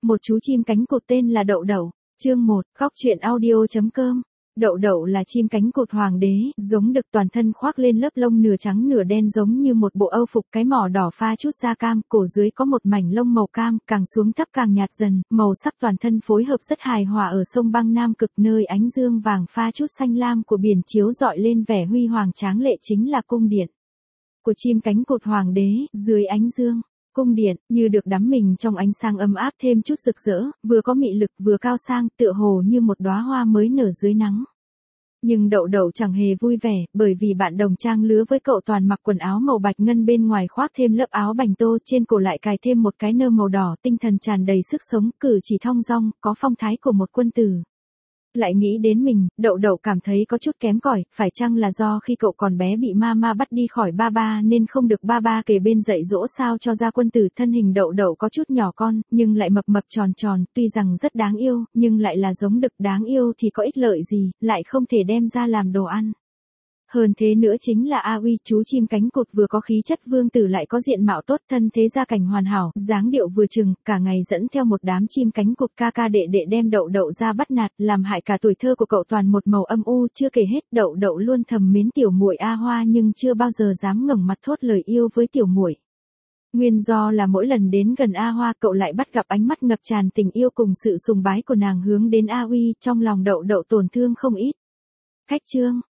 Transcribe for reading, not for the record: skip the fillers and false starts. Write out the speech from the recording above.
Một chú chim cánh cụt tên là Đậu Đậu. Chương 1, Góc truyện audio.com. Đậu Đậu là chim cánh cụt hoàng đế, giống đực, toàn thân khoác lên lớp lông nửa trắng nửa đen giống như một bộ âu phục, cái mỏ đỏ pha chút da cam, cổ dưới có một mảnh lông màu cam, càng xuống thấp càng nhạt dần, màu sắc toàn thân phối hợp rất hài hòa ở sông băng Nam Cực, nơi ánh dương vàng pha chút xanh lam của biển chiếu rọi lên vẻ huy hoàng tráng lệ, chính là cung điện của chim cánh cụt hoàng đế. Dưới ánh dương, cung điện như được đắm mình trong ánh sáng ấm áp thêm chút rực rỡ, vừa có mị lực vừa cao sang, tựa hồ như một đóa hoa mới nở dưới nắng. Nhưng Đậu Đậu chẳng hề vui vẻ, bởi vì bạn đồng trang lứa với cậu toàn mặc quần áo màu bạch ngân, bên ngoài khoác thêm lớp áo bành tô, trên cổ lại cài thêm một cái nơ màu đỏ, tinh thần tràn đầy sức sống, cử chỉ thong dong, có phong thái của một quân tử. Lại nghĩ đến mình, Đậu Đậu cảm thấy có chút kém cỏi, phải chăng là do khi cậu còn bé bị mama bắt đi khỏi ba nên không được ba kề bên dạy dỗ sao cho ra quân tử. Thân hình Đậu Đậu có chút nhỏ con, nhưng lại mập tròn tròn, tuy rằng rất đáng yêu, nhưng lại là giống đực, đáng yêu thì có ích lợi gì, lại không thể đem ra làm đồ ăn. Hơn thế nữa chính là A Uy, chú chim cánh cụt vừa có khí chất vương tử lại có diện mạo tốt, thân thế gia cảnh hoàn hảo, dáng điệu vừa chừng, cả ngày dẫn theo một đám chim cánh cụt ca ca đệ đệ đem Đậu Đậu ra bắt nạt, làm hại cả tuổi thơ của cậu toàn một màu âm u. Chưa kể hết, Đậu Đậu luôn thầm mến tiểu muội A Hoa nhưng chưa bao giờ dám ngẩng mặt thốt lời yêu với tiểu muội. Nguyên do là mỗi lần đến gần A Hoa, cậu lại bắt gặp ánh mắt ngập tràn tình yêu cùng sự sùng bái của nàng hướng đến A Uy, trong lòng Đậu Đậu tổn thương không ít. Khách trương,